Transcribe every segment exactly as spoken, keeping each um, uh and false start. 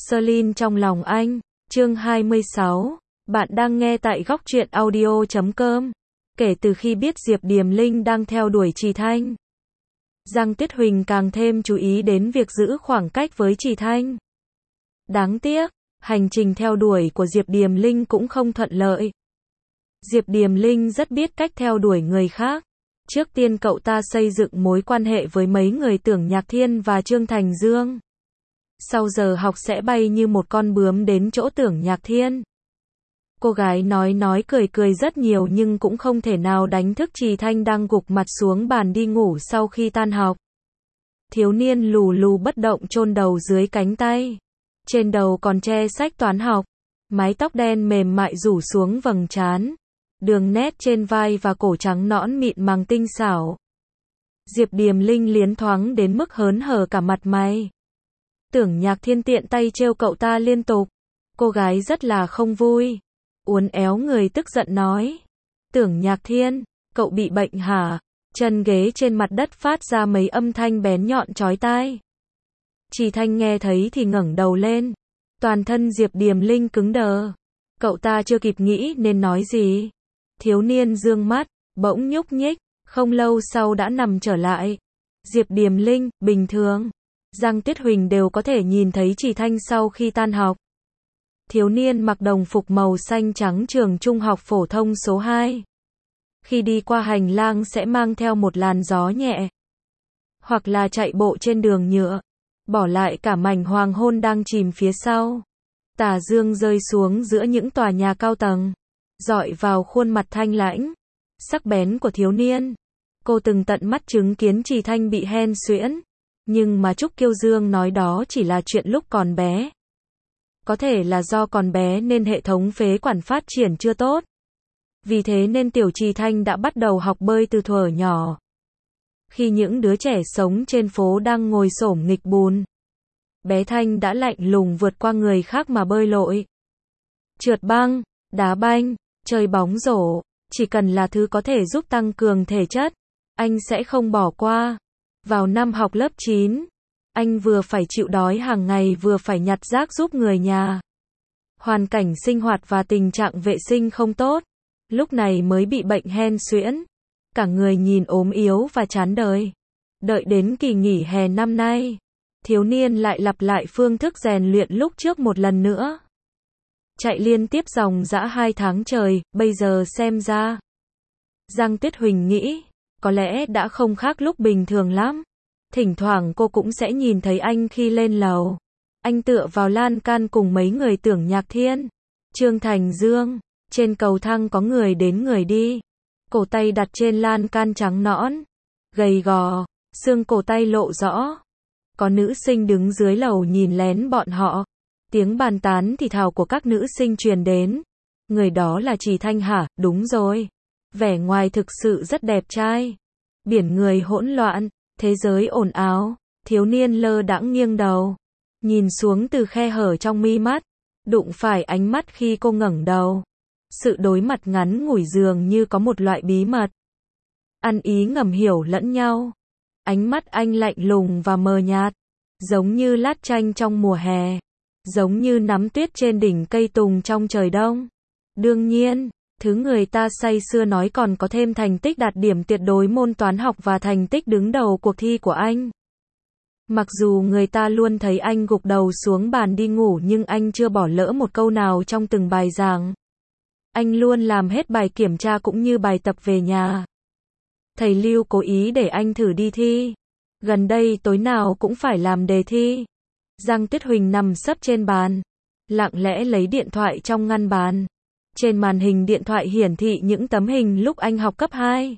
Celine trong lòng anh, chương hai mươi sáu. Bạn đang nghe tại góc truyện audio chấm com. Kể từ khi biết Diệp Điềm Linh đang theo đuổi Trì Thanh, Giang Tuyết Huỳnh càng thêm chú ý đến việc giữ khoảng cách với Trì Thanh. Đáng tiếc, hành trình theo đuổi của Diệp Điềm Linh cũng không thuận lợi. Diệp Điềm Linh rất biết cách theo đuổi người khác. Trước tiên cậu ta xây dựng mối quan hệ với mấy người Tưởng Nhạc Thiên và Trương Thành Dương. Sau giờ học sẽ bay như một con bướm đến chỗ Tưởng Nhạc Thiên. Cô gái nói nói cười cười rất nhiều nhưng cũng không thể nào đánh thức Trì Thanh đang gục mặt xuống bàn đi ngủ sau khi tan học. Thiếu niên lù lù bất động chôn đầu dưới cánh tay. Trên đầu còn che sách toán học. Mái tóc đen mềm mại rủ xuống vầng trán. Đường nét trên vai và cổ trắng nõn mịn màng tinh xảo. Diệp Điềm Linh liến thoáng đến mức hớn hở cả mặt mày. Tưởng Nhạc Thiên tiện tay trêu cậu ta liên tục. Cô gái rất là không vui. Uốn éo người tức giận nói. Tưởng Nhạc Thiên, cậu bị bệnh hả? Chân ghế trên mặt đất phát ra mấy âm thanh bén nhọn chói tai. Trì Thanh nghe thấy thì ngẩng đầu lên. Toàn thân Diệp Điềm Linh cứng đờ. Cậu ta chưa kịp nghĩ nên nói gì. Thiếu niên dương mắt, bỗng nhúc nhích, không lâu sau đã nằm trở lại. Diệp Điềm Linh, bình thường. Giang Tuyết Huỳnh đều có thể nhìn thấy Trì Thanh sau khi tan học. Thiếu niên mặc đồng phục màu xanh trắng trường trung học phổ thông số hai. Khi đi qua hành lang sẽ mang theo một làn gió nhẹ. Hoặc là chạy bộ trên đường nhựa. Bỏ lại cả mảnh hoàng hôn đang chìm phía sau. Tà dương rơi xuống giữa những tòa nhà cao tầng. Dọi vào khuôn mặt thanh lãnh, sắc bén của thiếu niên. Cô từng tận mắt chứng kiến Trì Thanh bị hen suyễn. Nhưng mà Trúc Kiêu Dương nói đó chỉ là chuyện lúc còn bé. Có thể là do còn bé nên hệ thống phế quản phát triển chưa tốt. Vì thế nên tiểu Trì Thanh đã bắt đầu học bơi từ thuở nhỏ. Khi những đứa trẻ sống trên phố đang ngồi xổm nghịch bùn, bé Thanh đã lạnh lùng vượt qua người khác mà bơi lội. Trượt băng, đá banh, chơi bóng rổ, chỉ cần là thứ có thể giúp tăng cường thể chất, anh sẽ không bỏ qua. Vào năm học lớp chín, anh vừa phải chịu đói hàng ngày vừa phải nhặt rác giúp người nhà. Hoàn cảnh sinh hoạt và tình trạng vệ sinh không tốt, lúc này mới bị bệnh hen suyễn. Cả người nhìn ốm yếu và chán đời. Đợi đến kỳ nghỉ hè năm nay, thiếu niên lại lặp lại phương thức rèn luyện lúc trước một lần nữa. Chạy liên tiếp dòng dã hai tháng trời, bây giờ xem ra. Giang Tuyết Huỳnh nghĩ, có lẽ đã không khác lúc bình thường lắm. Thỉnh thoảng cô cũng sẽ nhìn thấy anh khi lên lầu. Anh tựa vào lan can cùng mấy người Tưởng Nhạc Thiên, Trương Thành Dương. Trên cầu thang có người đến người đi. Cổ tay đặt trên lan can trắng nõn, gầy gò, xương cổ tay lộ rõ. Có nữ sinh đứng dưới lầu nhìn lén bọn họ. Tiếng bàn tán thì thào của các nữ sinh truyền đến. Người đó là Trì Thanh hả? Đúng rồi. Vẻ ngoài thực sự rất đẹp trai. Biển người hỗn loạn, thế giới ồn ào. Thiếu niên lơ đãng nghiêng đầu, nhìn xuống từ khe hở trong mi mắt, đụng phải ánh mắt khi cô ngẩng đầu. Sự đối mặt ngắn ngủi dường như có một loại bí mật. Ăn ý ngầm hiểu lẫn nhau. Ánh mắt anh lạnh lùng và mờ nhạt, giống như lát chanh trong mùa hè. Giống như nắm tuyết trên đỉnh cây tùng trong trời đông. Đương nhiên, thứ người ta say sưa nói còn có thêm thành tích đạt điểm tuyệt đối môn toán học và thành tích đứng đầu cuộc thi của anh. Mặc dù người ta luôn thấy anh gục đầu xuống bàn đi ngủ nhưng anh chưa bỏ lỡ một câu nào trong từng bài giảng. Anh luôn làm hết bài kiểm tra cũng như bài tập về nhà. Thầy Lưu cố ý để anh thử đi thi. Gần đây tối nào cũng phải làm đề thi. Giang Tuyết Huỳnh nằm sấp trên bàn, lặng lẽ lấy điện thoại trong ngăn bàn. Trên màn hình điện thoại hiển thị những tấm hình lúc anh học cấp hai.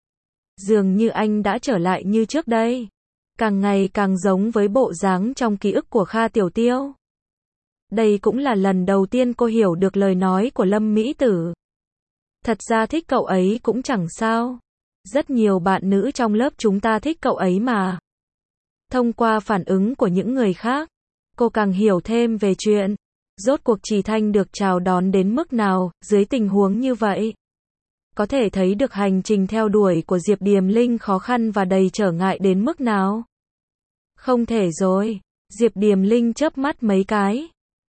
Dường như anh đã trở lại như trước đây. Càng ngày càng giống với bộ dáng trong ký ức của Kha Tiểu Tiêu. Đây cũng là lần đầu tiên cô hiểu được lời nói của Lâm Mỹ Tử. Thật ra thích cậu ấy cũng chẳng sao. Rất nhiều bạn nữ trong lớp chúng ta thích cậu ấy mà. Thông qua phản ứng của những người khác, cô càng hiểu thêm về chuyện. Rốt cuộc Trì Thanh được chào đón đến mức nào, dưới tình huống như vậy. Có thể thấy được hành trình theo đuổi của Diệp Điềm Linh khó khăn và đầy trở ngại đến mức nào. Không thể rồi. Diệp Điềm Linh chớp mắt mấy cái,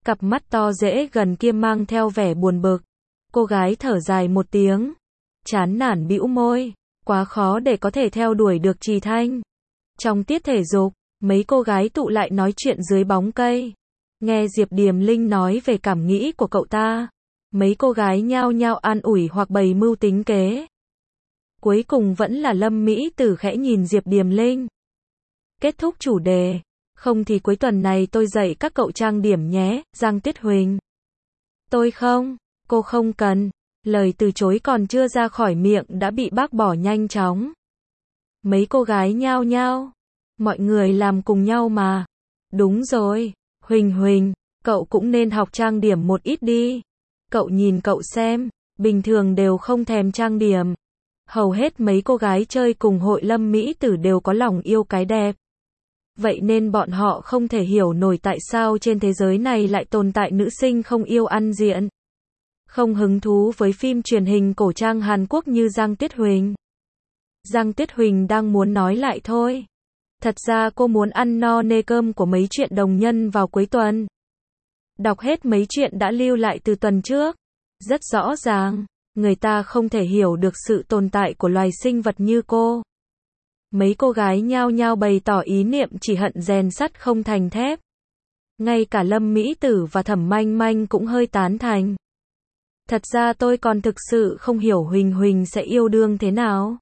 Cặp mắt to dễ gần kia mang theo vẻ buồn bực. Cô gái thở dài một tiếng, chán nản bĩu môi, quá khó để có thể theo đuổi được Trì Thanh. Trong tiết thể dục, mấy cô gái tụ lại nói chuyện dưới bóng cây. Nghe Diệp Điềm Linh nói về cảm nghĩ của cậu ta, mấy cô gái nhao nhao an ủi hoặc bày mưu tính kế. Cuối cùng vẫn là Lâm Mỹ Tử khẽ nhìn Diệp Điềm Linh. Kết thúc chủ đề, không thì cuối tuần này tôi dạy các cậu trang điểm nhé, Giang Tuyết Huỳnh. Tôi không, cô không cần. Lời từ chối còn chưa ra khỏi miệng đã bị bác bỏ nhanh chóng. Mấy cô gái nhao nhao. Mọi người làm cùng nhau mà. Đúng rồi, Huỳnh Huỳnh, cậu cũng nên học trang điểm một ít đi. Cậu nhìn cậu xem, bình thường đều không thèm trang điểm. Hầu hết mấy cô gái chơi cùng hội Lâm Mỹ Tử đều có lòng yêu cái đẹp. Vậy nên bọn họ không thể hiểu nổi tại sao trên thế giới này lại tồn tại nữ sinh không yêu ăn diện. Không hứng thú với phim truyền hình cổ trang Hàn Quốc như Giang Tuyết Huỳnh. Giang Tuyết Huỳnh đang muốn nói lại thôi. Thật ra cô muốn ăn no nê cơm của mấy chuyện đồng nhân vào cuối tuần. Đọc hết mấy chuyện đã lưu lại từ tuần trước. Rất rõ ràng, người ta không thể hiểu được sự tồn tại của loài sinh vật như cô. Mấy cô gái nhao nhao bày tỏ ý niệm chỉ hận rèn sắt không thành thép. Ngay cả Lâm Mỹ Tử và Thẩm Manh Manh cũng hơi tán thành. Thật ra tôi còn thực sự không hiểu Huỳnh Huỳnh sẽ yêu đương thế nào.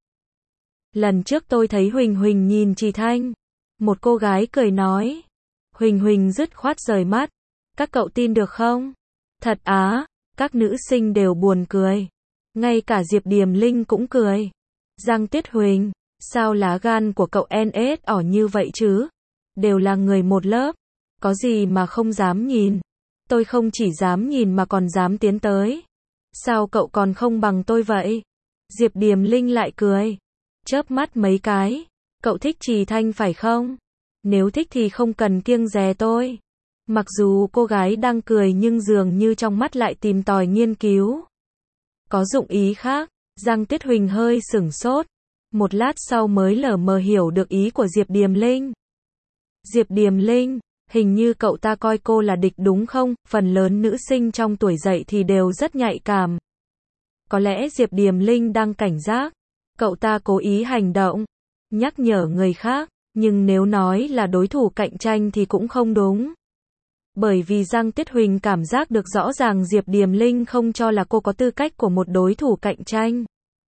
Lần trước tôi thấy Huỳnh Huỳnh nhìn Trì Thanh. Một cô gái cười nói. Huỳnh Huỳnh dứt khoát rời mắt. Các cậu tin được không? Thật á, các nữ sinh đều buồn cười. Ngay cả Diệp Điềm Linh cũng cười. Giang Tuyết Huỳnh, sao lá gan của cậu en ét ỏ như vậy chứ? Đều là người một lớp. Có gì mà không dám nhìn? Tôi không chỉ dám nhìn mà còn dám tiến tới. Sao cậu còn không bằng tôi vậy? Diệp Điềm Linh lại cười. Chớp mắt mấy cái. Cậu thích Trì Thanh phải không? Nếu thích thì không cần kiêng dè tôi. Mặc dù cô gái đang cười nhưng dường như trong mắt lại tìm tòi nghiên cứu. Có dụng ý khác. Giang Tuyết Huỳnh hơi sửng sốt. Một lát sau mới lờ mờ hiểu được ý của Diệp Điềm Linh. Diệp Điềm Linh, hình như cậu ta coi cô là địch đúng không? Phần lớn nữ sinh trong tuổi dậy thì đều rất nhạy cảm. Có lẽ Diệp Điềm Linh đang cảnh giác. Cậu ta cố ý hành động, nhắc nhở người khác, nhưng nếu nói là đối thủ cạnh tranh thì cũng không đúng. Bởi vì Giang Tuyết Huỳnh cảm giác được rõ ràng Diệp Điềm Linh không cho là cô có tư cách của một đối thủ cạnh tranh.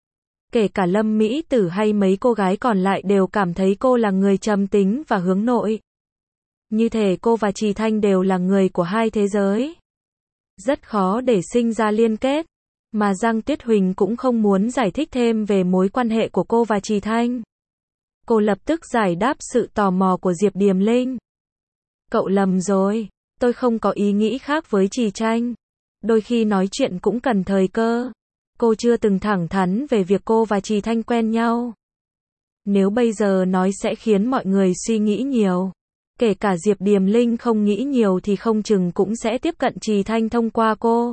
Kể cả Lâm Mỹ Tử hay mấy cô gái còn lại đều cảm thấy cô là người trầm tính và hướng nội. Như thể cô và Trì Thanh đều là người của hai thế giới. Rất khó để sinh ra liên kết. Mà Giang Tuyết Huỳnh cũng không muốn giải thích thêm về mối quan hệ của cô và Trì Thanh. Cô lập tức giải đáp sự tò mò của Diệp Điềm Linh. Cậu lầm rồi, tôi không có ý nghĩ khác với Trì Thanh. Đôi khi nói chuyện cũng cần thời cơ. Cô chưa từng thẳng thắn về việc cô và Trì Thanh quen nhau. Nếu bây giờ nói sẽ khiến mọi người suy nghĩ nhiều. Kể cả Diệp Điềm Linh không nghĩ nhiều thì không chừng cũng sẽ tiếp cận Trì Thanh thông qua cô.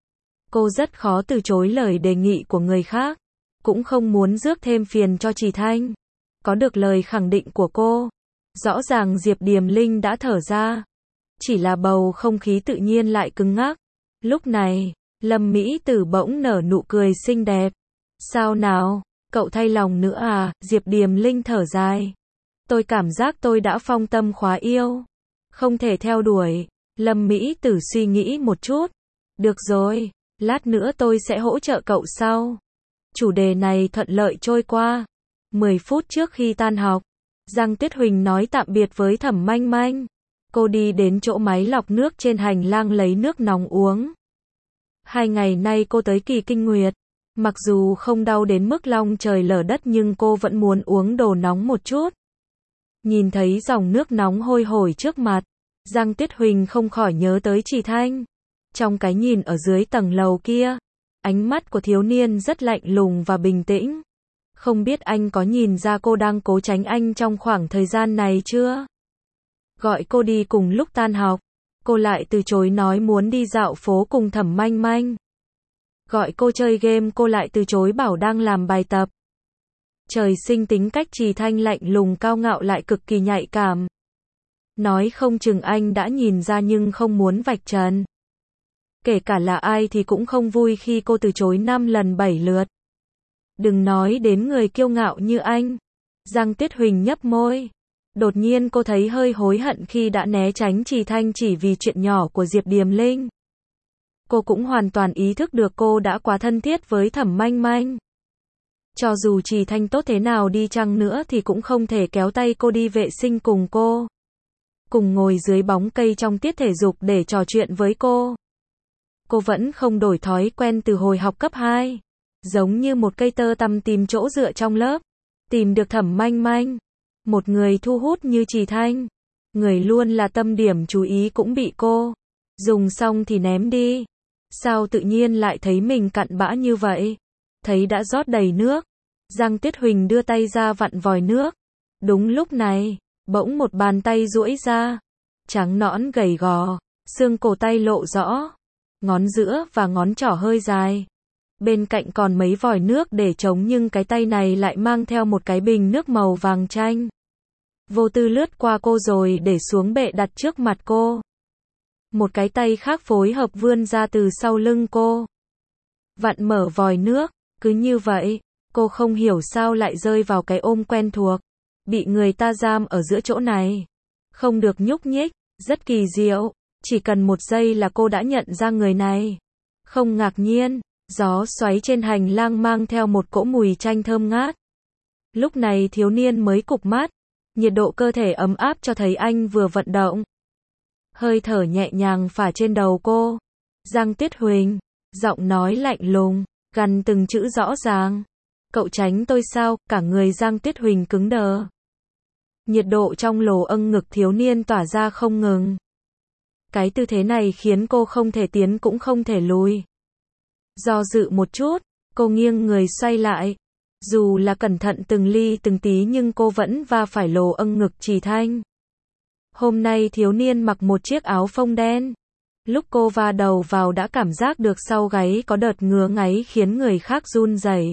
Cô rất khó từ chối lời đề nghị của người khác. Cũng không muốn rước thêm phiền cho Trì Thanh. Có được lời khẳng định của cô. Rõ ràng Diệp Điềm Linh đã thở ra. Chỉ là bầu không khí tự nhiên lại cứng ngắc. Lúc này, Lâm Mỹ Tử bỗng nở nụ cười xinh đẹp. Sao nào, cậu thay lòng nữa à? Diệp Điềm Linh thở dài. Tôi cảm giác tôi đã phong tâm khóa yêu. Không thể theo đuổi. Lâm Mỹ Tử suy nghĩ một chút. Được rồi, lát nữa tôi sẽ hỗ trợ cậu sau. Chủ đề này thuận lợi trôi qua. mười phút trước khi tan học, Giang Tuyết Huỳnh nói tạm biệt với Thẩm Manh Manh. Cô đi đến chỗ máy lọc nước trên hành lang lấy nước nóng uống. Hai ngày nay cô tới kỳ kinh nguyệt. Mặc dù không đau đến mức long trời lở đất nhưng cô vẫn muốn uống đồ nóng một chút. Nhìn thấy dòng nước nóng hôi hổi trước mặt, Giang Tuyết Huỳnh không khỏi nhớ tới Trì Thanh. Trong cái nhìn ở dưới tầng lầu kia, ánh mắt của thiếu niên rất lạnh lùng và bình tĩnh. Không biết anh có nhìn ra cô đang cố tránh anh trong khoảng thời gian này chưa? Gọi cô đi cùng lúc tan học, cô lại từ chối nói muốn đi dạo phố cùng Thẩm Manh Manh. Gọi cô chơi game cô lại từ chối bảo đang làm bài tập. Trời sinh tính cách Trì Thanh lạnh lùng cao ngạo lại cực kỳ nhạy cảm. Nói không chừng anh đã nhìn ra nhưng không muốn vạch trần. Kể cả là ai thì cũng không vui khi cô từ chối năm lần bảy lượt. Đừng nói đến người kiêu ngạo như anh. Giang Tuyết Huỳnh nhấp môi. Đột nhiên cô thấy hơi hối hận khi đã né tránh Trì Thanh chỉ vì chuyện nhỏ của Diệp Điềm Linh. Cô cũng hoàn toàn ý thức được cô đã quá thân thiết với Thẩm Manh Manh. Cho dù Trì Thanh tốt thế nào đi chăng nữa thì cũng không thể kéo tay cô đi vệ sinh cùng cô. Cùng ngồi dưới bóng cây trong tiết thể dục để trò chuyện với cô. Cô vẫn không đổi thói quen từ hồi học cấp hai. Giống như một cây tơ tằm tìm chỗ dựa trong lớp. Tìm được Thẩm Manh Manh. Một người thu hút như Trì Thanh. Người luôn là tâm điểm chú ý cũng bị cô dùng xong thì ném đi. Sao tự nhiên lại thấy mình cặn bã như vậy? Thấy đã rót đầy nước. Giang Tuyết Huỳnh đưa tay ra vặn vòi nước. Đúng lúc này, bỗng một bàn tay duỗi ra. Trắng nõn gầy gò, xương cổ tay lộ rõ. Ngón giữa và ngón trỏ hơi dài. Bên cạnh còn mấy vòi nước để trống nhưng cái tay này lại mang theo một cái bình nước màu vàng chanh. Vô tư lướt qua cô rồi để xuống bệ đặt trước mặt cô. Một cái tay khác phối hợp vươn ra từ sau lưng cô. Vặn mở vòi nước, cứ như vậy, cô không hiểu sao lại rơi vào cái ôm quen thuộc. Bị người ta giam ở giữa chỗ này. Không được nhúc nhích, rất kỳ diệu. Chỉ cần một giây là cô đã nhận ra người này. Không ngạc nhiên, gió xoáy trên hành lang mang theo một cỗ mùi chanh thơm ngát. Lúc này thiếu niên mới cụp mắt. Nhiệt độ cơ thể ấm áp cho thấy anh vừa vận động. Hơi thở nhẹ nhàng phả trên đầu cô. Giang Tuyết Huỳnh, giọng nói lạnh lùng, gằn từng chữ rõ ràng. Cậu tránh tôi sao? Cả người Giang Tuyết Huỳnh cứng đờ. Nhiệt độ trong lồ âng ngực thiếu niên tỏa ra không ngừng. Cái tư thế này khiến cô không thể tiến cũng không thể lùi. Do dự một chút, cô nghiêng người xoay lại. Dù là cẩn thận từng ly từng tí nhưng cô vẫn va phải lồ âng ngực Trì Thanh. Hôm nay thiếu niên mặc một chiếc áo phông đen. Lúc cô va đầu vào đã cảm giác được sau gáy có đợt ngứa ngáy khiến người khác run rẩy.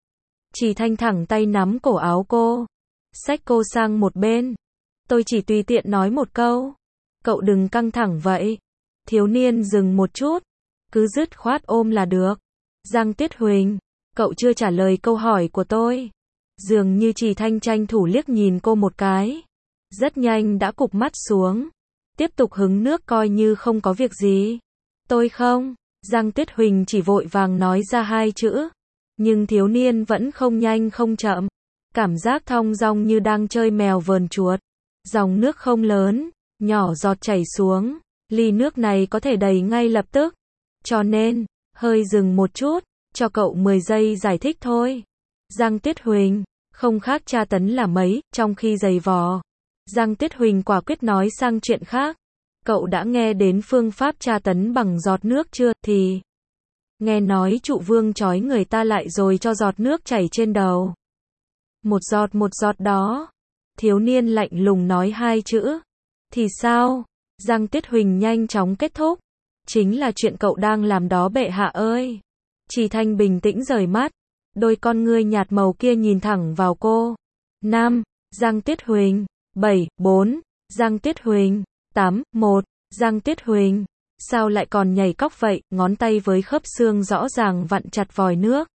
Trì Thanh thẳng tay nắm cổ áo cô. Xách cô sang một bên. Tôi chỉ tùy tiện nói một câu. Cậu đừng căng thẳng vậy. Thiếu niên dừng một chút. Cứ dứt khoát ôm là được. Giang Tuyết Huỳnh, cậu chưa trả lời câu hỏi của tôi. Dường như Trì Thanh tranh thủ liếc nhìn cô một cái. Rất nhanh đã cụp mắt xuống. Tiếp tục hứng nước coi như không có việc gì. Tôi không. Giang Tuyết Huỳnh chỉ vội vàng nói ra hai chữ. Nhưng thiếu niên vẫn không nhanh không chậm. Cảm giác thong dong như đang chơi mèo vờn chuột. Dòng nước không lớn, nhỏ giọt chảy xuống. Ly nước này có thể đầy ngay lập tức. Cho nên, hơi dừng một chút, cho cậu mười giây giải thích thôi. Giang Tuyết Huỳnh, không khác tra tấn là mấy, trong khi giày vò. Giang Tuyết Huỳnh quả quyết nói sang chuyện khác. Cậu đã nghe đến phương pháp tra tấn bằng giọt nước chưa? Thì nghe nói trụ vương trói người ta lại rồi cho giọt nước chảy trên đầu. Một giọt một giọt đó. Thiếu niên lạnh lùng nói hai chữ. Thì sao? Giang Tuyết Huỳnh nhanh chóng kết thúc. Chính là chuyện cậu đang làm đó bệ hạ ơi. Trì Thanh bình tĩnh rời mắt. Đôi con ngươi nhạt màu kia nhìn thẳng vào cô. Năm. Giang Tuyết Huỳnh. Bảy. Bốn. Giang Tuyết Huỳnh. Tám. Một. Giang Tuyết Huỳnh. Sao lại còn nhảy cóc vậy? Ngón tay với khớp xương rõ ràng vặn chặt vòi nước.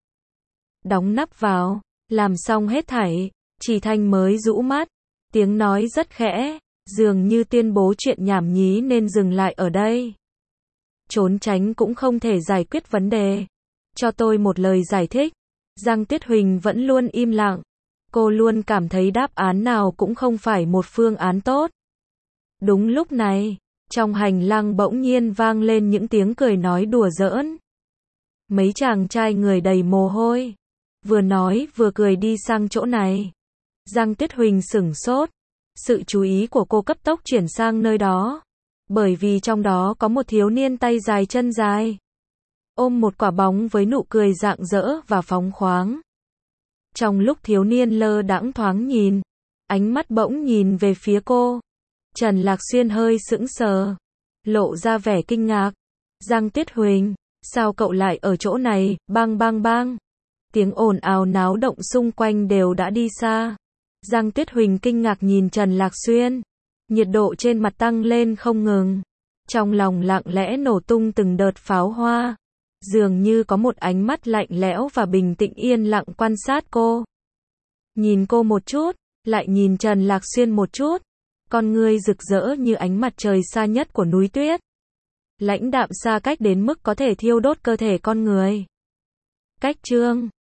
Đóng nắp vào. Làm xong hết thảy. Trì Thanh mới rũ mắt. Tiếng nói rất khẽ. Dường như tuyên bố chuyện nhảm nhí nên dừng lại ở đây. Trốn tránh cũng không thể giải quyết vấn đề. Cho tôi một lời giải thích. Giang Tuyết Huỳnh vẫn luôn im lặng. Cô luôn cảm thấy đáp án nào cũng không phải một phương án tốt. Đúng lúc này, trong hành lang bỗng nhiên vang lên những tiếng cười nói đùa giỡn. Mấy chàng trai người đầy mồ hôi. Vừa nói vừa cười đi sang chỗ này. Giang Tuyết Huỳnh sửng sốt. Sự chú ý của cô cấp tốc chuyển sang nơi đó. Bởi vì trong đó có một thiếu niên tay dài chân dài. Ôm một quả bóng với nụ cười rạng rỡ và phóng khoáng. Trong lúc thiếu niên lơ đãng thoáng nhìn, ánh mắt bỗng nhìn về phía cô. Trần Lạc Xuyên hơi sững sờ, lộ ra vẻ kinh ngạc. Giang Tuyết Huỳnh, sao cậu lại ở chỗ này? Bang bang bang. Tiếng ồn ào náo động xung quanh đều đã đi xa. Giang Tuyết Huỳnh kinh ngạc nhìn Trần Lạc Xuyên. Nhiệt độ trên mặt tăng lên không ngừng. Trong lòng lặng lẽ nổ tung từng đợt pháo hoa. Dường như có một ánh mắt lạnh lẽo và bình tĩnh yên lặng quan sát cô. Nhìn cô một chút, lại nhìn Trần Lạc Xuyên một chút. Con ngươi rực rỡ như ánh mặt trời xa nhất của núi tuyết. Lãnh đạm xa cách đến mức có thể thiêu đốt cơ thể con người. Cách chương